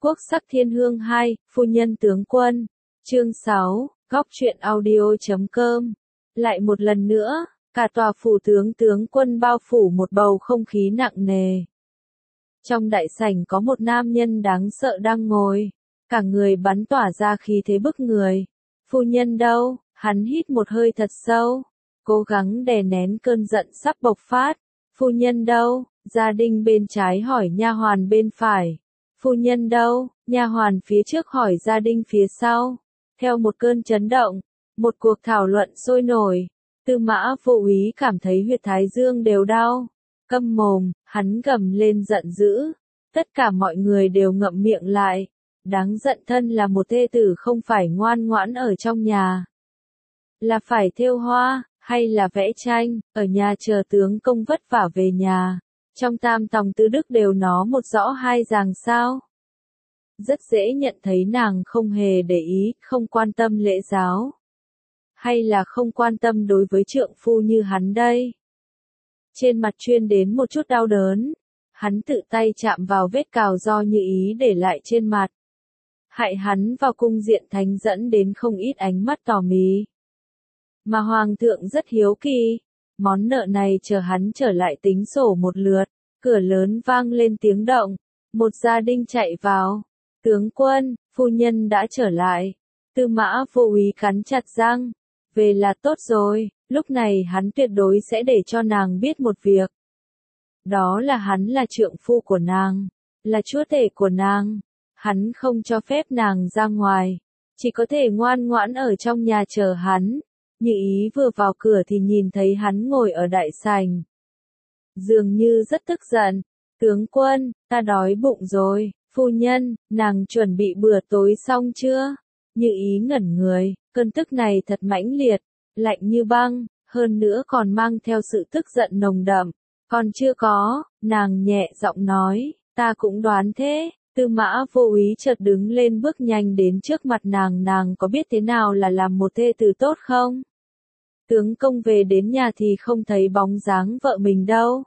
Quốc sắc thiên hương 2, phu nhân tướng quân. Chương 6, góc truyện audio.com. Lại một lần nữa, cả tòa phủ tướng quân bao phủ một bầu không khí nặng nề. Trong đại sảnh có một nam nhân đáng sợ đang ngồi, cả người bắn tỏa ra khí thế bức người. Phu nhân đâu? Hắn hít một hơi thật sâu, cố gắng đè nén cơn giận sắp bộc phát. Phu nhân đâu? Gia đình bên trái hỏi nha hoàn bên phải. Phu nhân đâu? Nha hoàn phía trước hỏi gia đình phía sau. Theo một cơn chấn động, một cuộc thảo luận sôi nổi. Tư Mã Vô Úy cảm thấy huyệt thái dương đều đau. Câm mồm, hắn gầm lên giận dữ. Tất cả mọi người đều ngậm miệng lại. Đáng giận thân là một thê tử không phải ngoan ngoãn ở trong nhà. Là phải thêu hoa, hay là vẽ tranh, ở nhà chờ tướng công vất vả về nhà. Trong tam tòng tứ đức đều nó một rõ hai ràng sao. Rất dễ nhận thấy nàng không hề để ý, không quan tâm lễ giáo. Hay là không quan tâm đối với trượng phu như hắn đây. Trên mặt chuyên đến một chút đau đớn. Hắn tự tay chạm vào vết cào do Như Ý để lại trên mặt. Hại hắn vào cung diện thánh dẫn đến không ít ánh mắt tò mì. Mà hoàng thượng rất hiếu kỳ. Món nợ này chờ hắn trở lại tính sổ một lượt. Cửa lớn vang lên tiếng động. Một gia đình chạy vào. Tướng quân, phu nhân đã trở lại. Tư Mã Vô Úy cắn chặt răng. Về là tốt rồi, lúc này hắn tuyệt đối sẽ để cho nàng biết một việc. Đó là hắn là trượng phu của nàng, là chúa tể của nàng. Hắn không cho phép nàng ra ngoài, chỉ có thể ngoan ngoãn ở trong nhà chờ hắn. Như Ý vừa vào cửa thì nhìn thấy hắn ngồi ở đại sảnh. Dường như rất tức giận. Tướng quân, ta đói bụng rồi. Phu nhân, nàng chuẩn bị bữa tối xong chưa? Như Ý ngẩn người, cơn tức này thật mãnh liệt, lạnh như băng, hơn nữa còn mang theo sự tức giận nồng đậm. Còn chưa có, nàng nhẹ giọng nói, ta cũng đoán thế. Tư Mã Vô Úy chợt đứng lên bước nhanh đến trước mặt nàng có biết thế nào là làm một thê tử tốt không? Tướng công về đến nhà thì không thấy bóng dáng vợ mình đâu.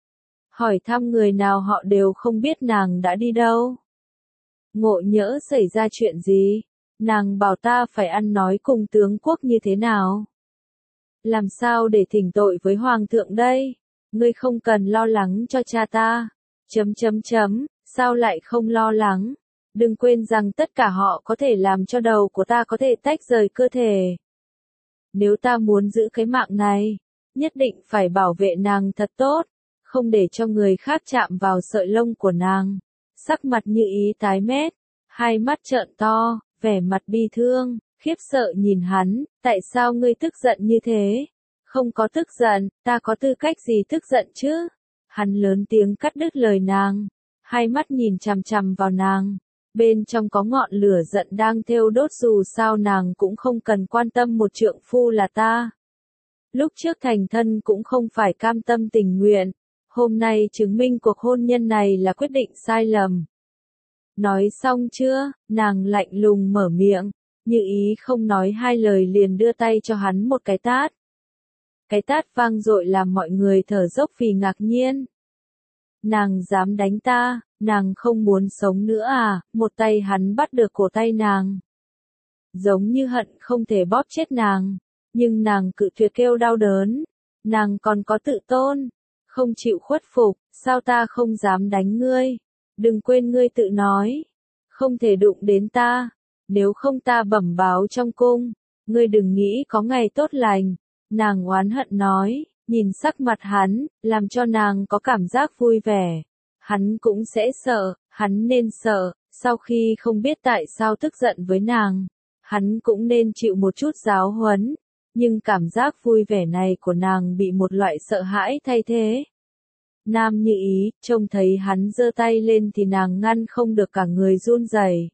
Hỏi thăm người nào họ đều không biết nàng đã đi đâu. Ngộ nhỡ xảy ra chuyện gì, nàng bảo ta phải ăn nói cùng tướng quốc như thế nào. Làm sao để thỉnh tội với hoàng thượng đây? Ngươi không cần lo lắng cho cha ta. Sao lại không lo lắng? Đừng quên rằng tất cả họ có thể làm cho đầu của ta có thể tách rời cơ thể. Nếu ta muốn giữ cái mạng này, nhất định phải bảo vệ nàng thật tốt, không để cho người khác chạm vào sợi lông của nàng. Sắc mặt Như Ý tái mét, hai mắt trợn to, vẻ mặt bi thương, khiếp sợ nhìn hắn, tại sao ngươi tức giận như thế? Không có tức giận, ta có tư cách gì tức giận chứ? Hắn lớn tiếng cắt đứt lời nàng, hai mắt nhìn chằm chằm vào nàng, bên trong có ngọn lửa giận đang thiêu đốt, dù sao nàng cũng không cần quan tâm một trượng phu là ta. Lúc trước thành thân cũng không phải cam tâm tình nguyện, hôm nay chứng minh cuộc hôn nhân này là quyết định sai lầm. Nói xong chưa? Nàng lạnh lùng mở miệng, Như Ý không nói hai lời liền đưa tay cho hắn một cái tát. Cái tát vang dội làm mọi người thở dốc vì ngạc nhiên. Nàng dám đánh ta, nàng không muốn sống nữa à? Một tay hắn bắt được cổ tay nàng. Giống như hận không thể bóp chết nàng, nhưng nàng cự tuyệt kêu đau đớn. Nàng còn có tự tôn, không chịu khuất phục, sao ta không dám đánh ngươi? Đừng quên ngươi tự nói, không thể đụng đến ta, nếu không ta bẩm báo trong cung, ngươi đừng nghĩ có ngày tốt lành. Nàng oán hận nói, nhìn sắc mặt hắn, làm cho nàng có cảm giác vui vẻ. Hắn cũng sẽ sợ, hắn nên sợ, sau khi không biết tại sao tức giận với nàng, hắn cũng nên chịu một chút giáo huấn, nhưng cảm giác vui vẻ này của nàng bị một loại sợ hãi thay thế. Nam Như Ý, trông thấy hắn giơ tay lên thì nàng ngăn không được, cả người run rẩy.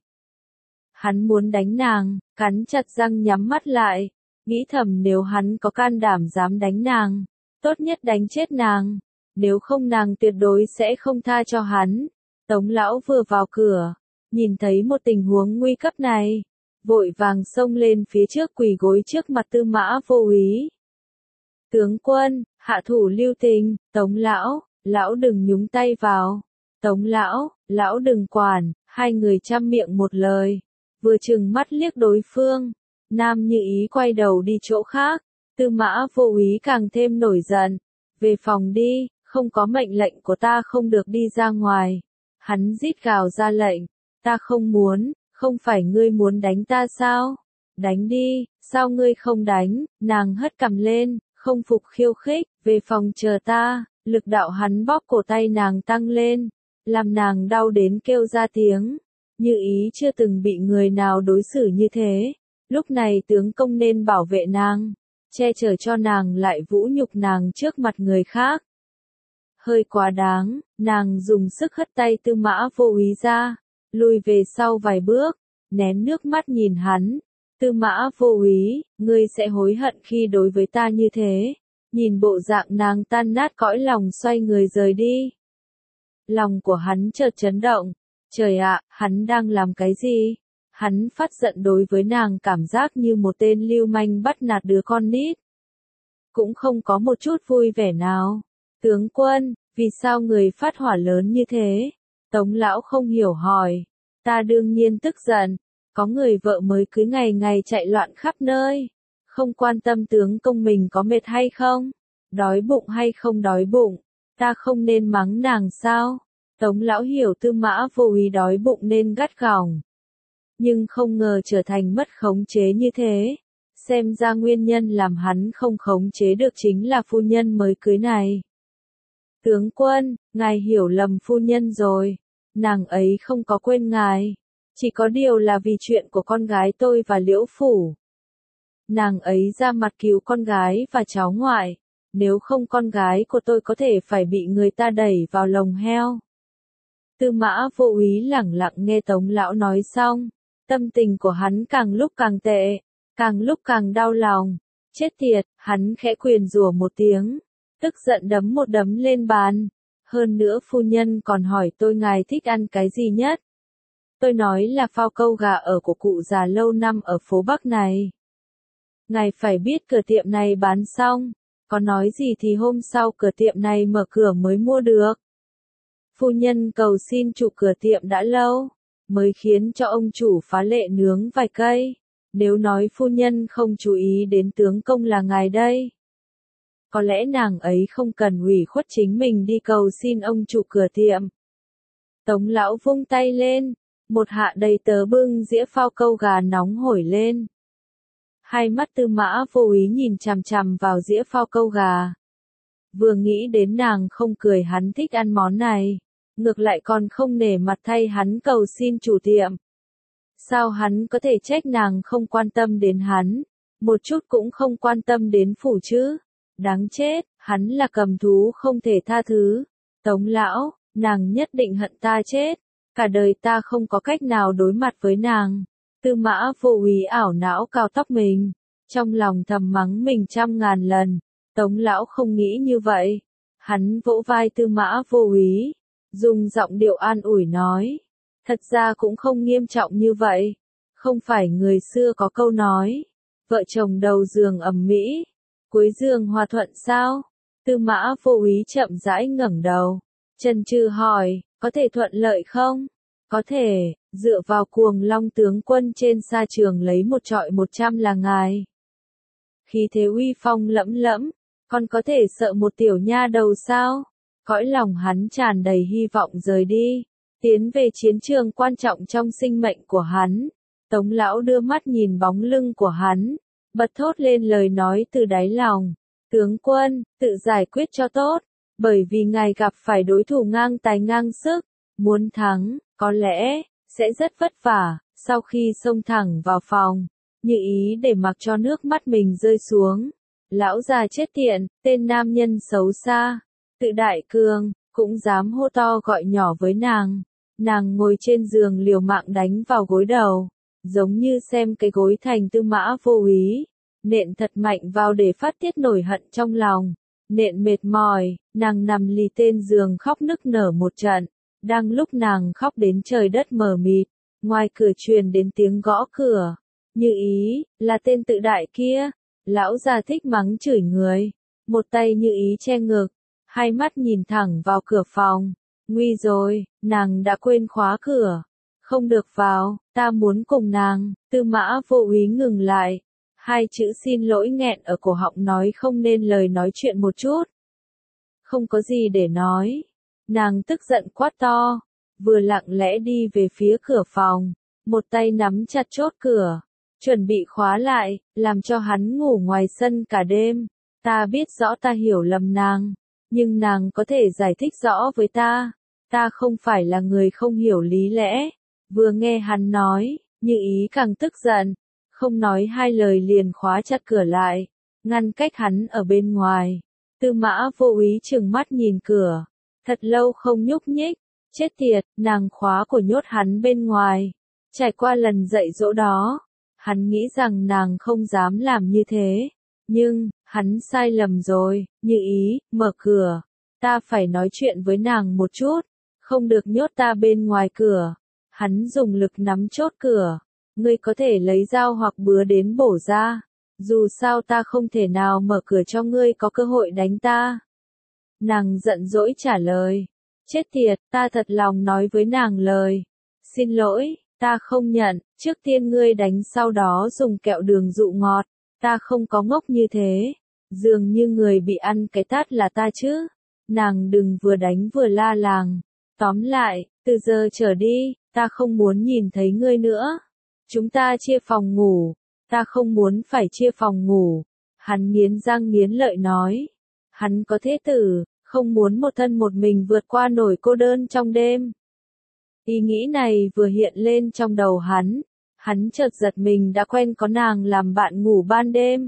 Hắn muốn đánh nàng, cắn chặt răng nhắm mắt lại, nghĩ thầm nếu hắn có can đảm dám đánh nàng, tốt nhất đánh chết nàng, nếu không nàng tuyệt đối sẽ không tha cho hắn. Tống lão vừa vào cửa, nhìn thấy một tình huống nguy cấp này, vội vàng xông lên phía trước quỳ gối trước mặt Tư Mã Vô Úy. Tướng quân, hạ thủ lưu tình. Tống lão, lão đừng nhúng tay vào. Tống lão, lão đừng quản, Hai người chăm miệng một lời, vừa chừng mắt liếc đối phương, Nam Như Ý quay đầu đi chỗ khác, Tư Mã Vô Úy càng thêm nổi giận, về phòng đi, không có mệnh lệnh của ta không được đi ra ngoài. Hắn rít gào ra lệnh, ta không muốn, không phải ngươi muốn đánh ta sao? Đánh đi, sao ngươi không đánh? Nàng hất cằm lên, không phục khiêu khích, về phòng chờ ta. Lực đạo hắn bóp cổ tay nàng tăng lên, làm nàng đau đến kêu ra tiếng. Như Ý chưa từng bị người nào đối xử như thế, lúc này tướng công nên bảo vệ nàng, che chở cho nàng lại vũ nhục nàng trước mặt người khác. Hơi quá đáng, nàng dùng sức hất tay Tư Mã Vô Úy ra, lùi về sau vài bước, nén nước mắt nhìn hắn. Tư Mã Vô Úy, ngươi sẽ hối hận khi đối với ta như thế. Nhìn bộ dạng nàng tan nát cõi lòng xoay người rời đi. Lòng của hắn chợt chấn động. Trời ạ, hắn đang làm cái gì? Hắn phát giận đối với nàng cảm giác như một tên lưu manh bắt nạt đứa con nít. Cũng không có một chút vui vẻ nào. Tướng quân, vì sao người phát hỏa lớn như thế? Tống lão không hiểu hỏi. Ta đương nhiên tức giận. Có người vợ mới cưới ngày ngày chạy loạn khắp nơi. Không quan tâm tướng công mình có mệt hay không, đói bụng hay không đói bụng, ta không nên mắng nàng sao? Tống lão hiểu Tư Mã Vô Úy đói bụng nên gắt gỏng, nhưng không ngờ trở thành mất khống chế như thế. Xem ra nguyên nhân làm hắn không khống chế được chính là phu nhân mới cưới này. Tướng quân, ngài hiểu lầm phu nhân rồi, nàng ấy không có quên ngài, chỉ có điều là vì chuyện của con gái tôi và Liễu Phủ. Nàng ấy ra mặt cứu con gái và cháu ngoại, nếu không con gái của tôi có thể phải bị người ta đẩy vào lồng heo. Tư Mã Vô Úy lẳng lặng nghe Tống lão nói xong, tâm tình của hắn càng lúc càng tệ, càng lúc càng đau lòng. Chết tiệt, hắn khẽ nguyền rủa một tiếng, tức giận đấm một đấm lên bàn. Hơn nữa phu nhân còn hỏi tôi ngài thích ăn cái gì nhất. Tôi nói là phao câu gà ở của cụ già lâu năm ở phố Bắc này. Ngài phải biết cửa tiệm này bán xong, có nói gì thì hôm sau cửa tiệm này mở cửa mới mua được. Phu nhân cầu xin chủ cửa tiệm đã lâu, mới khiến cho ông chủ phá lệ nướng vài cây. Nếu nói phu nhân không chú ý đến tướng công là ngài đây. Có lẽ nàng ấy không cần ủy khuất chính mình đi cầu xin ông chủ cửa tiệm. Tống lão vung tay lên, một hạ đầy tớ bưng dĩa phao câu gà nóng hổi lên. Hai mắt Tư Mã Vô Úy nhìn chằm chằm vào dĩa phao câu gà. Vừa nghĩ đến nàng không cười hắn thích ăn món này, ngược lại còn không nể mặt thay hắn cầu xin chủ tiệm. Sao hắn có thể trách nàng không quan tâm đến hắn, một chút cũng không quan tâm đến phủ chứ? Đáng chết, hắn là cầm thú không thể tha thứ. Tống lão, nàng nhất định hận ta chết, cả đời ta không có cách nào đối mặt với nàng. Tư Mã Vô Úy ảo não cào tóc mình, trong lòng thầm mắng mình trăm ngàn lần. Tống lão không nghĩ như vậy. Hắn vỗ vai Tư Mã Vô Úy, dùng giọng điệu an ủi nói, thật ra cũng không nghiêm trọng như vậy. Không phải người xưa có câu nói, vợ chồng đầu giường ầm ĩ, cuối giường hòa thuận sao? Tư Mã Vô Úy chậm rãi ngẩng đầu, chần chừ hỏi, có thể thuận lợi không? Có thể, dựa vào Cuồng Long tướng quân trên sa trường lấy một trọi 100 là ngài. Khí thế uy phong lẫm lẫm, còn có thể sợ một tiểu nha đầu sao? Cõi lòng hắn tràn đầy hy vọng rời đi, tiến về chiến trường quan trọng trong sinh mệnh của hắn. Tống lão đưa mắt nhìn bóng lưng của hắn, bật thốt lên lời nói từ đáy lòng. Tướng quân, tự giải quyết cho tốt, bởi vì ngài gặp phải đối thủ ngang tài ngang sức, muốn thắng, có lẽ, sẽ rất vất vả. Sau khi xông thẳng vào phòng, Như Ý để mặc cho nước mắt mình rơi xuống. Lão già chết tiện, tên nam nhân xấu xa, tự đại cường, cũng dám hô to gọi nhỏ với nàng. Nàng ngồi trên giường liều mạng đánh vào gối đầu, giống như xem cái gối thành Tư Mã Vô Úy, nện thật mạnh vào để phát tiết nổi hận trong lòng. Nện mệt mỏi, nàng nằm lì tên giường khóc nức nở một trận. Đang lúc nàng khóc đến trời đất mờ mịt, ngoài cửa truyền đến tiếng gõ cửa. Như Ý, là tên tự đại kia. Lão già thích mắng chửi người, một tay Như Ý che ngực, hai mắt nhìn thẳng vào cửa phòng. Nguy rồi, nàng đã quên khóa cửa. Không được vào, ta muốn cùng nàng. Tư Mã Vô Úy ngừng lại. Hai chữ xin lỗi nghẹn ở cổ họng nói không nên lời nói chuyện một chút. Không có gì để nói. Nàng tức giận quát to, vừa lặng lẽ đi về phía cửa phòng, một tay nắm chặt chốt cửa, chuẩn bị khóa lại, làm cho hắn ngủ ngoài sân cả đêm. Ta biết rõ ta hiểu lầm nàng, nhưng nàng có thể giải thích rõ với ta. Ta không phải là người không hiểu lý lẽ. Vừa nghe hắn nói, Như Ý càng tức giận, không nói hai lời liền khóa chặt cửa lại, ngăn cách hắn ở bên ngoài. Tư Mã Vô Úy trừng mắt nhìn cửa, thật lâu không nhúc nhích. Chết tiệt, nàng khóa cổ nhốt hắn bên ngoài. Trải qua lần dạy dỗ đó, hắn nghĩ rằng nàng không dám làm như thế. Nhưng, hắn sai lầm rồi. Như Ý, mở cửa. Ta phải nói chuyện với nàng một chút. Không được nhốt ta bên ngoài cửa. Hắn dùng lực nắm chốt cửa. Ngươi có thể lấy dao hoặc búa đến bổ ra. Dù sao ta không thể nào mở cửa cho ngươi có cơ hội đánh ta. Nàng giận dỗi trả lời. Chết tiệt, ta thật lòng nói với nàng lời. Xin lỗi, ta không nhận, trước tiên ngươi đánh sau đó dùng kẹo đường dụ ngọt. Ta không có ngốc như thế. Dường như người bị ăn cái tát là ta chứ. Nàng đừng vừa đánh vừa la làng. Tóm lại, từ giờ trở đi, ta không muốn nhìn thấy ngươi nữa. Chúng ta chia phòng ngủ. Ta không muốn phải chia phòng ngủ. Hắn nghiến răng nghiến lợi nói. Hắn có thế tử, không muốn một thân một mình vượt qua nổi cô đơn trong đêm. Ý nghĩ này vừa hiện lên trong đầu hắn chợt giật mình đã quen có nàng làm bạn ngủ ban đêm.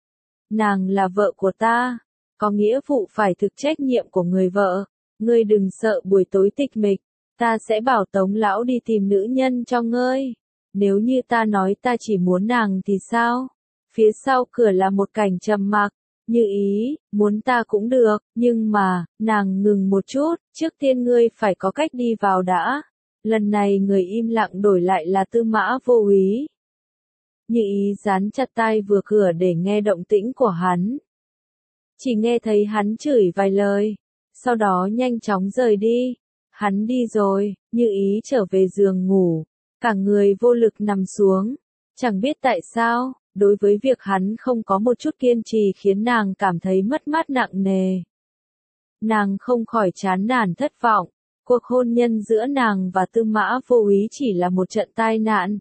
Nàng là vợ của ta, có nghĩa vụ phải thực trách nhiệm của người vợ. Ngươi đừng sợ buổi tối tịch mịch, ta sẽ bảo Tống lão đi tìm nữ nhân cho ngươi. Nếu như ta nói ta chỉ muốn nàng thì sao? Phía sau cửa là một cảnh trầm mặc. Như Ý, muốn ta cũng được, nhưng mà, nàng ngừng một chút, trước tiên ngươi phải có cách đi vào đã. Lần này người im lặng đổi lại là Tư Mã Vô Úy. Như Ý dán chặt tai vừa cửa để nghe động tĩnh của hắn. Chỉ nghe thấy hắn chửi vài lời, sau đó nhanh chóng rời đi. Hắn đi rồi, Như Ý trở về giường ngủ, cả người vô lực nằm xuống, chẳng biết tại sao. Đối với việc hắn không có một chút kiên trì khiến nàng cảm thấy mất mát nặng nề. Nàng không khỏi chán nản thất vọng, cuộc hôn nhân giữa nàng và Tư Mã Vô Úy chỉ là một trận tai nạn.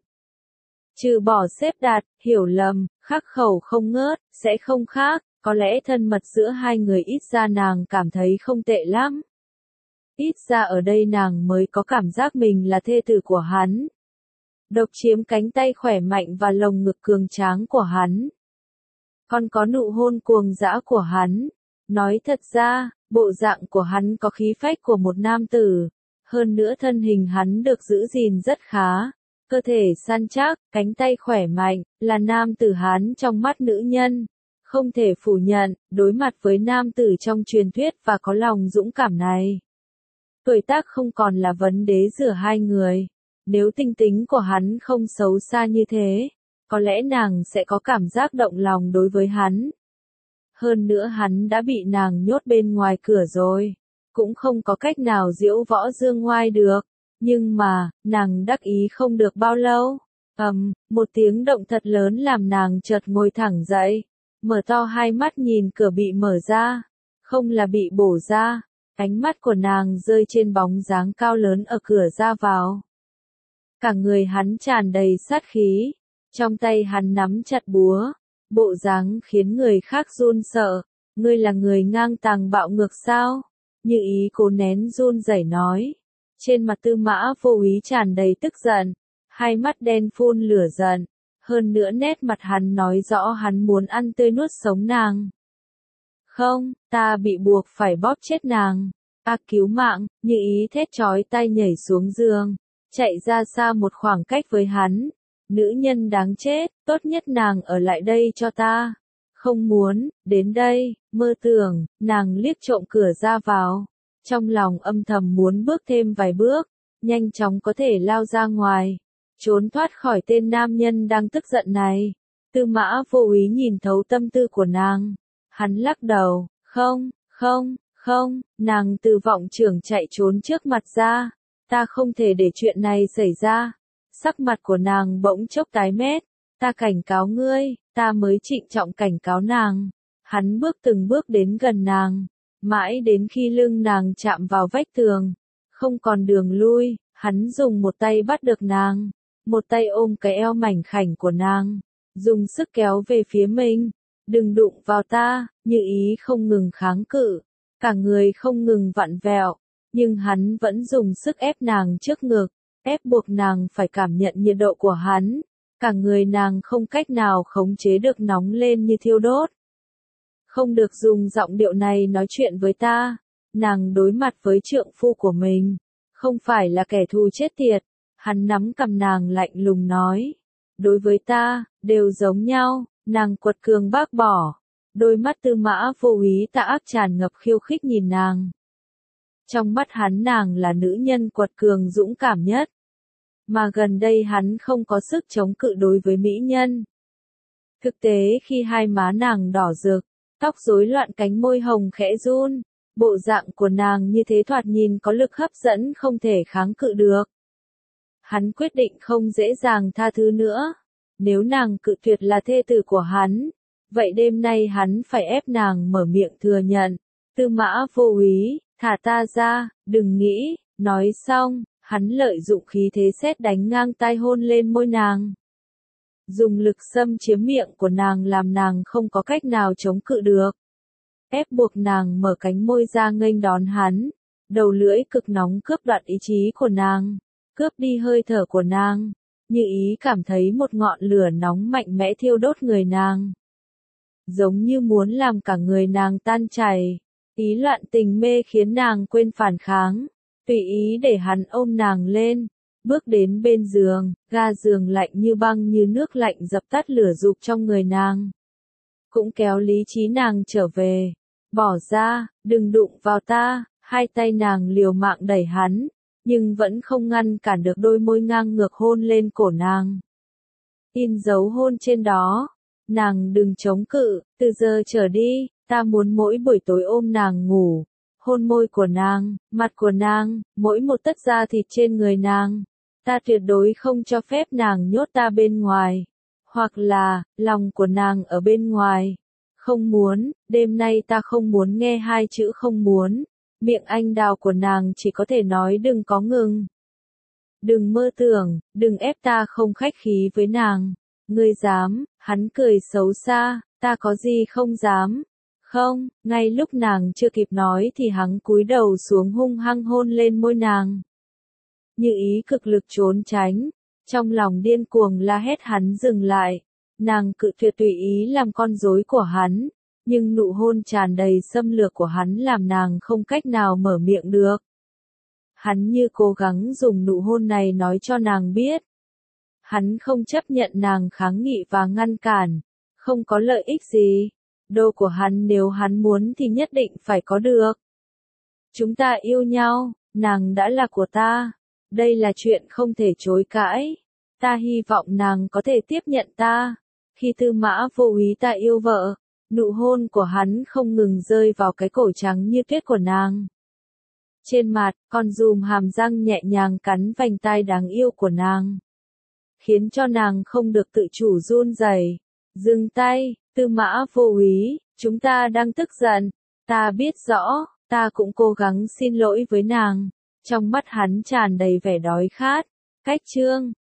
Trừ bỏ xếp đặt, hiểu lầm, khắc khẩu không ngớt, sẽ không khác, có lẽ thân mật giữa hai người ít ra nàng cảm thấy không tệ lắm. Ít ra ở đây nàng mới có cảm giác mình là thê tử của hắn. Độc chiếm cánh tay khỏe mạnh và lồng ngực cường tráng của hắn. Còn có nụ hôn cuồng dã của hắn. Nói thật ra, bộ dạng của hắn có khí phách của một nam tử. Hơn nữa thân hình hắn được giữ gìn rất khá. Cơ thể săn chắc, cánh tay khỏe mạnh, là nam tử Hán trong mắt nữ nhân. Không thể phủ nhận, đối mặt với nam tử trong truyền thuyết và có lòng dũng cảm này. Tuổi tác không còn là vấn đề giữa hai người. Nếu tinh tính của hắn không xấu xa như thế, có lẽ nàng sẽ có cảm giác động lòng đối với hắn. Hơn nữa hắn đã bị nàng nhốt bên ngoài cửa rồi, cũng không có cách nào diễu võ dương ngoai được. Nhưng mà, nàng đắc ý không được bao lâu. Một tiếng động thật lớn làm nàng chợt ngồi thẳng dậy, mở to hai mắt nhìn cửa bị mở ra, không là bị bổ ra. Ánh mắt của nàng rơi trên bóng dáng cao lớn ở cửa ra vào. Cả người hắn tràn đầy sát khí, trong tay hắn nắm chặt búa, bộ dáng khiến người khác run sợ. Ngươi là người ngang tàng bạo ngược sao? Như Ý cố nén run rẩy nói. Trên mặt Tư Mã Vô Úy tràn đầy tức giận, hai mắt đen phun lửa giận. Hơn nữa nét mặt hắn nói rõ hắn muốn ăn tươi nuốt sống nàng. Không, ta bị buộc phải bóp chết nàng. Cứu mạng, Như Ý thét chói tai nhảy xuống giường, chạy ra xa một khoảng cách với hắn. Nữ nhân đáng chết, tốt nhất nàng ở lại đây cho ta. Không muốn, đến đây, mơ tưởng, nàng liếc trộm cửa ra vào. Trong lòng âm thầm muốn bước thêm vài bước, nhanh chóng có thể lao ra ngoài, trốn thoát khỏi tên nam nhân đang tức giận này. Tư Mã Vô Úy nhìn thấu tâm tư của nàng. Hắn lắc đầu, không, nàng từ vọng trưởng chạy trốn trước mặt ra. ta không thể để chuyện này xảy ra. Sắc mặt của nàng bỗng chốc tái mét, ta cảnh cáo ngươi, ta mới trịnh trọng cảnh cáo nàng. Hắn bước từng bước đến gần nàng, mãi đến khi lưng nàng chạm vào vách tường, không còn đường lui, hắn dùng một tay bắt được nàng, một tay ôm cái eo mảnh khảnh của nàng, dùng sức kéo về phía mình. Đừng đụng vào ta, Như Ý không ngừng kháng cự, cả người không ngừng vặn vẹo, nhưng hắn vẫn dùng sức ép nàng trước ngực, ép buộc nàng phải cảm nhận nhiệt độ của hắn. Cả người nàng không cách nào khống chế được nóng lên như thiêu đốt. Không được dùng giọng điệu này nói chuyện với ta. Nàng đối mặt với trượng phu của mình, không phải là kẻ thù chết tiệt. Hắn nắm cầm nàng lạnh lùng nói. Đối với ta, đều giống nhau. Nàng quật cường bác bỏ. Đôi mắt Tư Mã Vô Úy tà ác tràn ngập khiêu khích nhìn nàng. Trong mắt hắn nàng là nữ nhân quật cường dũng cảm nhất. Mà gần đây hắn không có sức chống cự đối với mỹ nhân. Thực tế khi hai má nàng đỏ rực, tóc rối loạn cánh môi hồng khẽ run, bộ dạng của nàng như thế thoạt nhìn có lực hấp dẫn không thể kháng cự được. Hắn quyết định không dễ dàng tha thứ nữa. Nếu nàng cự tuyệt là thê tử của hắn, vậy đêm nay hắn phải ép nàng mở miệng thừa nhận. Tư Mã Vô Úy, thả ta ra, đừng nghĩ. Nói xong, hắn lợi dụng khí thế sét đánh ngang tai hôn lên môi nàng. Dùng lực xâm chiếm miệng của nàng làm nàng không có cách nào chống cự được. Ép buộc nàng mở cánh môi ra nghênh đón hắn. Đầu lưỡi cực nóng cướp đoạt ý chí của nàng, cướp đi hơi thở của nàng. Như Ý cảm thấy một ngọn lửa nóng mạnh mẽ thiêu đốt người nàng. Giống như muốn làm cả người nàng tan chảy. Ý loạn tình mê khiến nàng quên phản kháng. Tùy ý để hắn ôm nàng lên. Bước đến bên giường, ga giường lạnh như băng như nước lạnh dập tắt lửa dục trong người nàng. Cũng kéo lý trí nàng trở về. Bỏ ra, đừng đụng vào ta. Hai tay nàng liều mạng đẩy hắn, nhưng vẫn không ngăn cản được đôi môi ngang ngược hôn lên cổ nàng. In dấu hôn trên đó. Nàng đừng chống cự, từ giờ trở đi, ta muốn mỗi buổi tối ôm nàng ngủ. Hôn môi của nàng, mặt của nàng, mỗi một tấc da thịt trên người nàng. Ta tuyệt đối không cho phép nàng nhốt ta bên ngoài. Hoặc là, lòng của nàng ở bên ngoài. Không muốn, đêm nay ta không muốn nghe hai chữ không muốn. Miệng anh đào của nàng chỉ có thể nói đừng có ngừng. Đừng mơ tưởng, đừng ép ta không khách khí với nàng. Ngươi dám, hắn cười xấu xa, ta có gì không dám. Không, ngay lúc nàng chưa kịp nói thì hắn cúi đầu xuống hung hăng hôn lên môi nàng. Như Ý cực lực trốn tránh, trong lòng điên cuồng la hét hắn dừng lại. Nàng cự tuyệt tùy ý làm con rối của hắn, nhưng nụ hôn tràn đầy xâm lược của hắn làm nàng không cách nào mở miệng được. Hắn như cố gắng dùng nụ hôn này nói cho nàng biết. Hắn không chấp nhận nàng kháng nghị và ngăn cản, không có lợi ích gì. Đô của hắn nếu hắn muốn thì nhất định phải có được. Chúng ta yêu nhau, nàng đã là của ta. Đây là chuyện không thể chối cãi. Ta hy vọng nàng có thể tiếp nhận ta. Khi Tư Mã Vô Úy ta yêu vợ, nụ hôn của hắn không ngừng rơi vào cái cổ trắng như tuyết của nàng. Trên mặt, con giùm hàm răng nhẹ nhàng cắn vành tai đáng yêu của nàng, khiến cho nàng không được tự chủ run rẩy. Dừng tay, Tư Mã Vô Úy, chúng ta đang tức giận. Ta biết rõ, ta cũng cố gắng xin lỗi với nàng. Trong mắt hắn tràn đầy vẻ đói khát. Cách chương